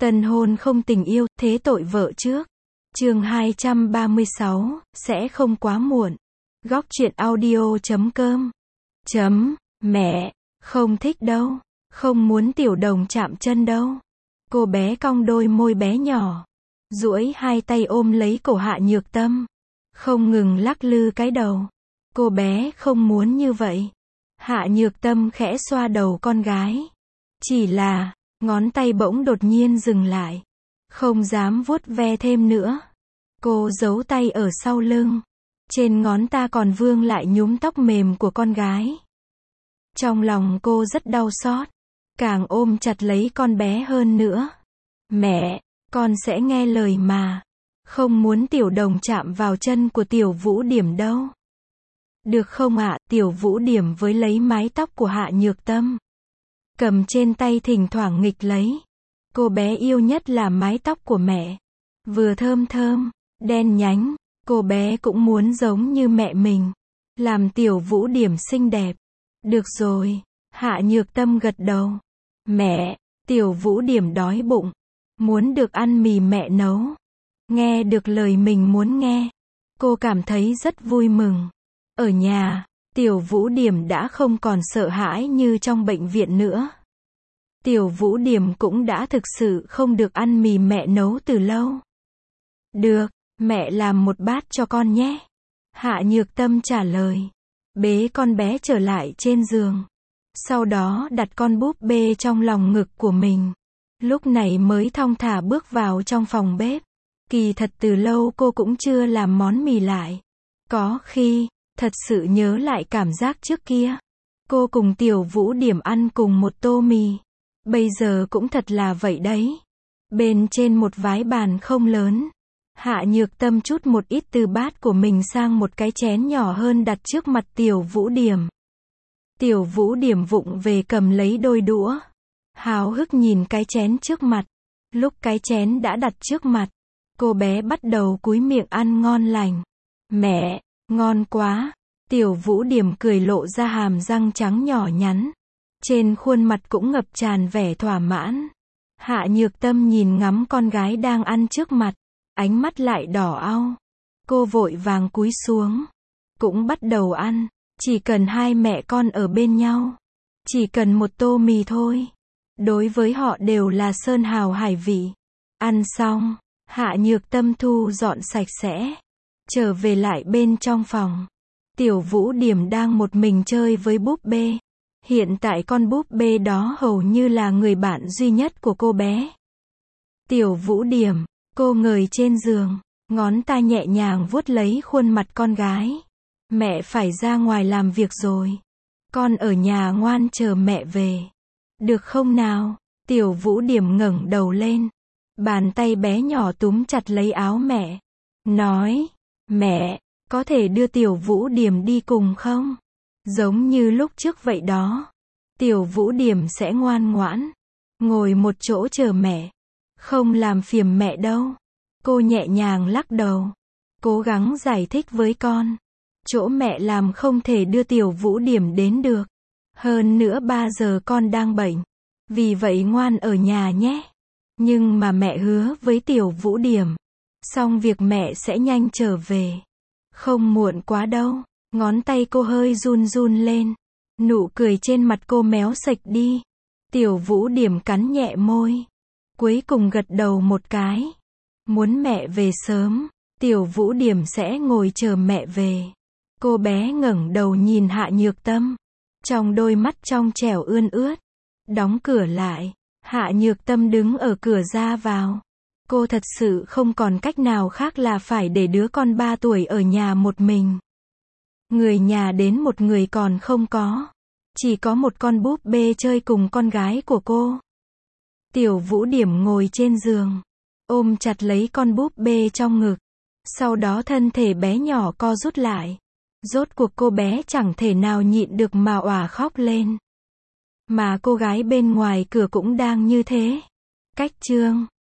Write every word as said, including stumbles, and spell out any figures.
Tân hôn không tình yêu, thế tội vợ trước. Chương hai trăm ba mươi sáu, sẽ không quá muộn. Góc truyện audio chấm com. Chấm, mẹ, không thích đâu. Không muốn tiểu đồng chạm chân đâu. Cô bé cong đôi môi bé nhỏ. Duỗi hai tay ôm lấy cổ Hạ Nhược Tâm. Không ngừng lắc lư cái đầu. Cô bé không muốn như vậy. Hạ Nhược Tâm khẽ xoa đầu con gái. Chỉ là, ngón tay bỗng đột nhiên dừng lại. Không dám vuốt ve thêm nữa. Cô giấu tay ở sau lưng. Trên ngón ta còn vương lại nhúm tóc mềm của con gái. Trong lòng cô rất đau xót. Càng ôm chặt lấy con bé hơn nữa. Mẹ, con sẽ nghe lời mà. Không muốn tiểu đồng chạm vào chân của tiểu Vũ Điểm đâu. Được không ạ? Tiểu Vũ Điểm với lấy mái tóc của Hạ Nhược Tâm. Cầm trên tay thỉnh thoảng nghịch lấy. Cô bé yêu nhất là mái tóc của mẹ. Vừa thơm thơm, đen nhánh. Cô bé cũng muốn giống như mẹ mình. Làm tiểu Vũ Điểm xinh đẹp. Được rồi. Hạ Nhược Tâm gật đầu. Mẹ, tiểu Vũ Điểm đói bụng. Muốn được ăn mì mẹ nấu. Nghe được lời mình muốn nghe. Cô cảm thấy rất vui mừng. Ở nhà, tiểu Vũ Điểm đã không còn sợ hãi như trong bệnh viện nữa. Tiểu Vũ Điểm cũng đã thực sự không được ăn mì mẹ nấu từ lâu. Được, mẹ làm một bát cho con nhé. Hạ Nhược Tâm trả lời. Bế con bé trở lại trên giường. Sau đó đặt con búp bê trong lòng ngực của mình. Lúc này mới thong thả bước vào trong phòng bếp. Kỳ thật từ lâu cô cũng chưa làm món mì lại. Có khi, thật sự nhớ lại cảm giác trước kia. Cô cùng tiểu Vũ Điểm ăn cùng một tô mì. Bây giờ cũng thật là vậy đấy. Bên trên một vái bàn không lớn. Hạ Nhược Tâm chút một ít từ bát của mình sang một cái chén nhỏ hơn đặt trước mặt tiểu Vũ Điểm. Tiểu Vũ Điểm vụng về cầm lấy đôi đũa. Háo hức nhìn cái chén trước mặt. Lúc cái chén đã đặt trước mặt, cô bé bắt đầu cúi miệng ăn ngon lành. Mẹ, ngon quá. Tiểu Vũ Điểm cười lộ ra hàm răng trắng nhỏ nhắn. Trên khuôn mặt cũng ngập tràn vẻ thỏa mãn. Hạ Nhược Tâm nhìn ngắm con gái đang ăn trước mặt. Ánh mắt lại đỏ au. Cô vội vàng cúi xuống. Cũng bắt đầu ăn. Chỉ cần hai mẹ con ở bên nhau. Chỉ cần một tô mì thôi. Đối với họ đều là sơn hào hải vị. Ăn xong, Hạ Nhược Tâm thu dọn sạch sẽ. Trở về lại bên trong phòng. Tiểu Vũ Điểm đang một mình chơi với búp bê. Hiện tại con búp bê đó hầu như là người bạn duy nhất của cô bé. Tiểu Vũ Điểm, cô ngồi trên giường. Ngón tay nhẹ nhàng vuốt lấy khuôn mặt con gái. Mẹ phải ra ngoài làm việc rồi. Con ở nhà ngoan chờ mẹ về. Được không nào? Tiểu Vũ Điểm ngẩng đầu lên. Bàn tay bé nhỏ túm chặt lấy áo mẹ. Nói, mẹ, có thể đưa tiểu Vũ Điểm đi cùng không? Giống như lúc trước vậy đó. Tiểu Vũ Điểm sẽ ngoan ngoãn. Ngồi một chỗ chờ mẹ. Không làm phiền mẹ đâu. Cô nhẹ nhàng lắc đầu. Cố gắng giải thích với con. Chỗ mẹ làm không thể đưa tiểu Vũ Điểm đến được. Hơn nữa ba giờ con đang bệnh. Vì vậy ngoan ở nhà nhé. Nhưng mà mẹ hứa với tiểu Vũ Điểm. Xong việc mẹ sẽ nhanh trở về. Không muộn quá đâu. Ngón tay cô hơi run run lên. Nụ cười trên mặt cô méo sạch đi. Tiểu Vũ Điểm cắn nhẹ môi. Cuối cùng gật đầu một cái. Muốn mẹ về sớm. Tiểu Vũ Điểm sẽ ngồi chờ mẹ về. Cô bé ngẩng đầu nhìn Hạ Nhược Tâm. Trong đôi mắt trong trẻo ươn ướt. Đóng cửa lại. Hạ Nhược Tâm đứng ở cửa ra vào. Cô thật sự không còn cách nào khác là phải để đứa con ba tuổi ở nhà một mình. Người nhà đến một người còn không có. Chỉ có một con búp bê chơi cùng con gái của cô. Tiểu Vũ Điểm ngồi trên giường. Ôm chặt lấy con búp bê trong ngực. Sau đó thân thể bé nhỏ co rút lại. Rốt cuộc cô bé chẳng thể nào nhịn được mà òa khóc lên. Mà cô gái bên ngoài cửa cũng đang như thế. Cách chương